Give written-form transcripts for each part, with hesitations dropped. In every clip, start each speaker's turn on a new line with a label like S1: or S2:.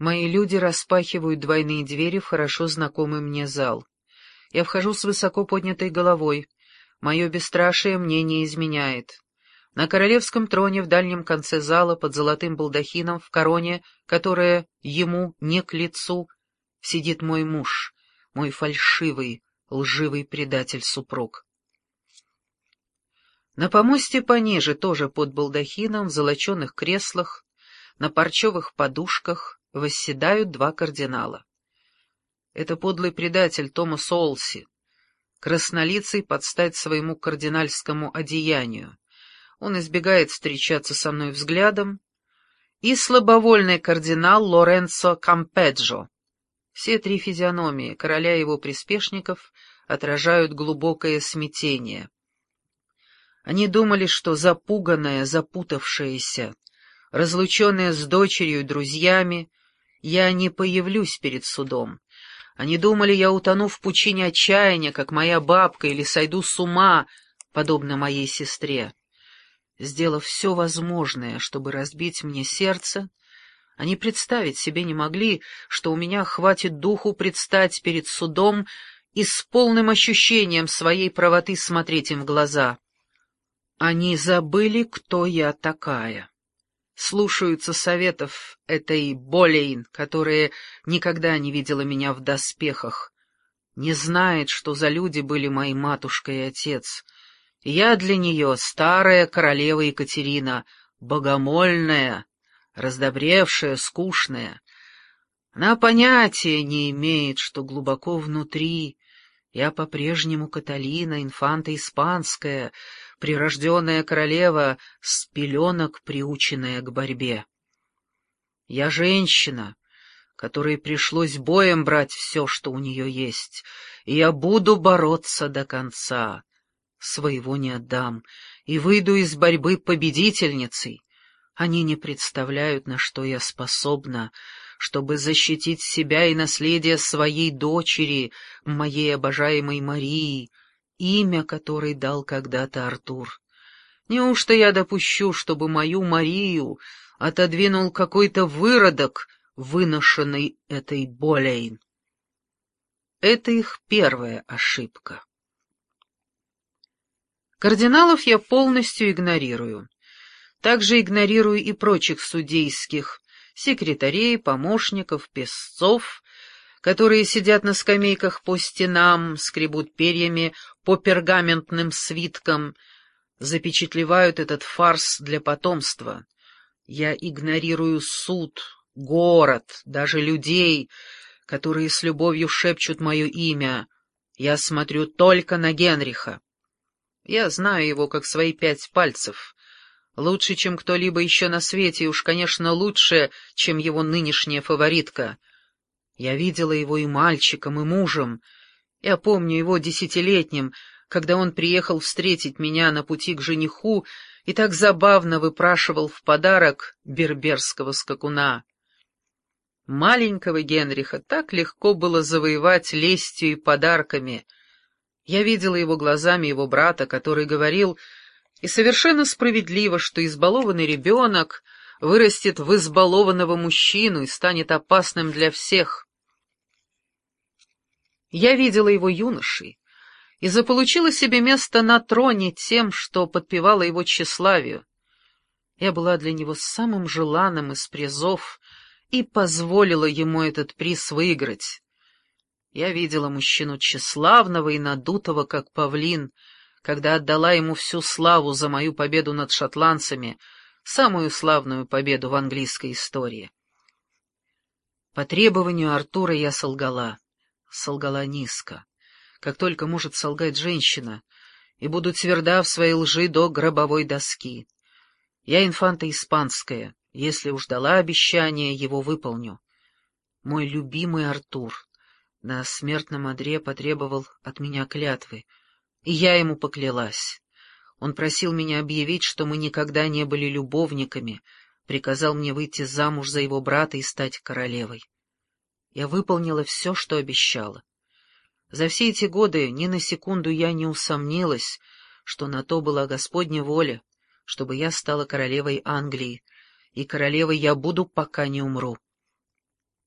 S1: Мои люди распахивают двойные двери в хорошо знакомый мне зал. Я вхожу с высоко поднятой головой. Мое бесстрашие мне не изменяет. На королевском троне в дальнем конце зала под золотым балдахином в короне, которая ему не к лицу, сидит мой муж, мой фальшивый, лживый предатель-супруг. На помосте пониже, тоже под балдахином, в золоченых креслах, на парчевых подушках восседают два кардинала. Это подлый предатель Томас Олси, краснолицый под стать своему кардинальскому одеянию. Он избегает встречаться со мной взглядом, и слабовольный кардинал Лоренцо Кампеджо. Все три физиономии короля и его приспешников отражают глубокое смятение. Они думали, что запуганная, запутавшаяся, разлученная с дочерью и друзьями, я не появлюсь перед судом. Они думали, я утону в пучине отчаяния, как моя бабка, или сойду с ума, подобно моей сестре. Сделав все возможное, чтобы разбить мне сердце, они представить себе не могли, что у меня хватит духу предстать перед судом и с полным ощущением своей правоты смотреть им в глаза. Они забыли, кто я такая. Слушаются советов этой Болейн, которая никогда не видела меня в доспехах, не знает, что за люди были мои матушка и отец. Я для нее старая королева Екатерина, богомольная, раздобревшая, скучная. Она понятия не имеет, что глубоко внутри я по-прежнему Каталина, инфанта испанская, прирожденная королева, с пеленок приученная к борьбе. Я женщина, которой пришлось боем брать все, что у нее есть, и я буду бороться до конца. Своего не отдам, и выйду из борьбы победительницей. Они не представляют, на что я способна, чтобы защитить себя и наследие своей дочери, моей обожаемой Марии, имя которой дал когда-то Артур. Неужто я допущу, чтобы мою Марию отодвинул какой-то выродок, выношенный этой Болейн? Это их первая ошибка. Кардиналов я полностью игнорирую. Также игнорирую и прочих судейских, секретарей, помощников, песцов, которые сидят на скамейках по стенам, скребут перьями по пергаментным свиткам, запечатлевают этот фарс для потомства. Я игнорирую суд, город, даже людей, которые с любовью шепчут мое имя. Я смотрю только на Генриха. Я знаю его как свои 5 пальцев. Лучше, чем кто-либо еще на свете, и уж, конечно, лучше, чем его нынешняя фаворитка. Я видела его и мальчиком, и мужем. Я помню его 10-летним, когда он приехал встретить меня на пути к жениху и так забавно выпрашивал в подарок берберского скакуна. Маленького Генриха так легко было завоевать лестью и подарками. Я видела его глазами его брата, который говорил, и совершенно справедливо, что избалованный ребенок вырастет в избалованного мужчину и станет опасным для всех. Я видела его юношей и заполучила себе место на троне тем, что подпевала его тщеславию. Я была для него самым желанным из призов и позволила ему этот приз выиграть. Я видела мужчину тщеславного и надутого, как павлин, когда отдала ему всю славу за мою победу над шотландцами, самую славную победу в английской истории. По требованию Артура я солгала низко, как только может солгать женщина, и буду тверда в своей лжи до гробовой доски. Я инфанта испанская, если уж дала обещание, его выполню. Мой любимый Артур на смертном одре потребовал от меня клятвы, и я ему поклялась. Он просил меня объявить, что мы никогда не были любовниками, приказал мне выйти замуж за его брата и стать королевой. Я выполнила все, что обещала. За все эти годы ни на секунду я не усомнилась, что на то была Господня воля, чтобы я стала королевой Англии, и королевой я буду, пока не умру.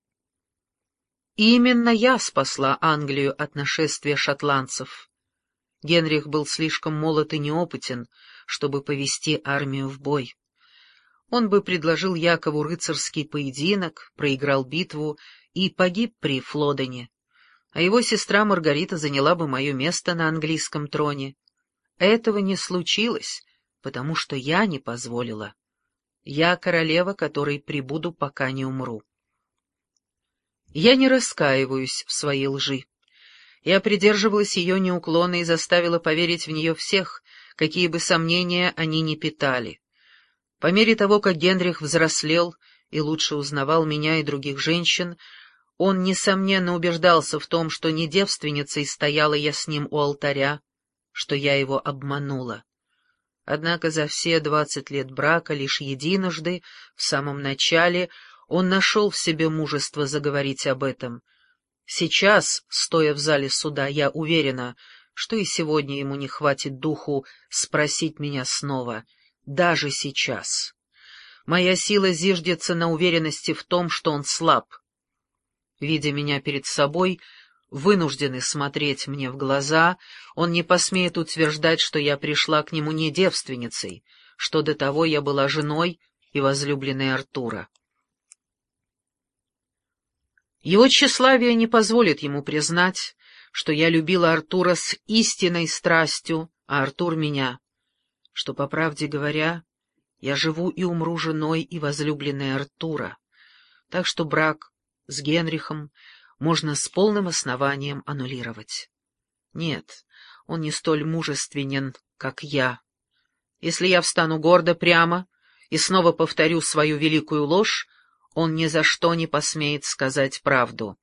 S1: Именно я спасла Англию от нашествия шотландцев. Генрих был слишком молод и неопытен, чтобы повести армию в бой. Он бы предложил Якову рыцарский поединок, проиграл битву и погиб при Флодене, а его сестра Маргарита заняла бы мое место на английском троне. Этого не случилось, потому что я не позволила. Я королева, которой пребуду, пока не умру. Я не раскаиваюсь в своей лжи. Я придерживалась ее неуклонно и заставила поверить в нее всех, какие бы сомнения они ни питали. По мере того, как Генрих взрослел и лучше узнавал меня и других женщин, он, несомненно, убеждался в том, что не девственницей стояла я с ним у алтаря, что я его обманула. Однако за все 20 лет брака лишь единожды, в самом начале, он нашел в себе мужество заговорить об этом. Сейчас, стоя в зале суда, я уверена, что и сегодня ему не хватит духу спросить меня снова, даже сейчас. Моя сила зиждется на уверенности в том, что он слаб. Видя меня перед собой, вынужденный смотреть мне в глаза, он не посмеет утверждать, что я пришла к нему не девственницей, что до того я была женой и возлюбленной Артура. Его тщеславие не позволит ему признать, что я любила Артура с истинной страстью, а Артур меня, что, по правде говоря, я живу и умру женой и возлюбленной Артура, так что брак с Генрихом можно с полным основанием аннулировать. Нет, он не столь мужественен, как я. Если я встану гордо прямо и снова повторю свою великую ложь, он ни за что не посмеет сказать правду.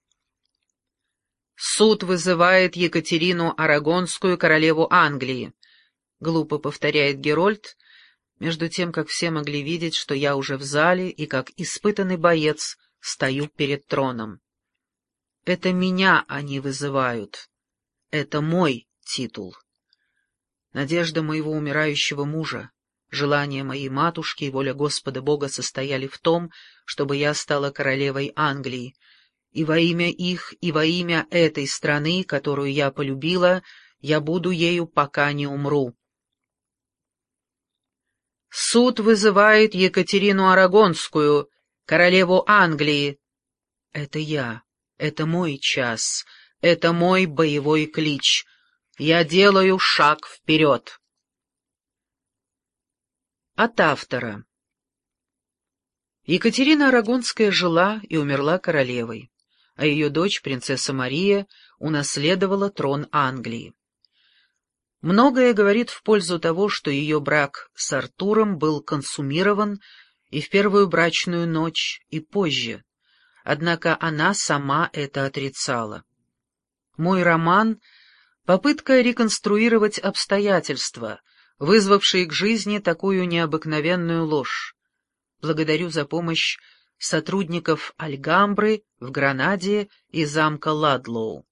S1: «Суд вызывает Екатерину Арагонскую, королеву Англии», — глупо повторяет Герольд, между тем, как все могли видеть, что я уже в зале и, как испытанный боец, стою перед троном. Это меня они вызывают. Это мой титул. Надежда моего умирающего мужа, желание моей матушки и воля Господа Бога состояли в том, чтобы я стала королевой Англии, и во имя их, и во имя этой страны, которую я полюбила, я буду ею, пока не умру. Суд вызывает Екатерину Арагонскую, королеву Англии. Это я, это мой час, это мой боевой клич. Я делаю шаг вперед. От автора. Екатерина Арагонская жила и умерла королевой, а ее дочь, принцесса Мария, унаследовала трон Англии. Многое говорит в пользу того, что ее брак с Артуром был консумирован и в первую брачную ночь, и позже, однако она сама это отрицала. Мой роман — попытка реконструировать обстоятельства, вызвавшие к жизни такую необыкновенную ложь. Благодарю за помощь сотрудников Альгамбры в Гранаде и замка Ладлоу.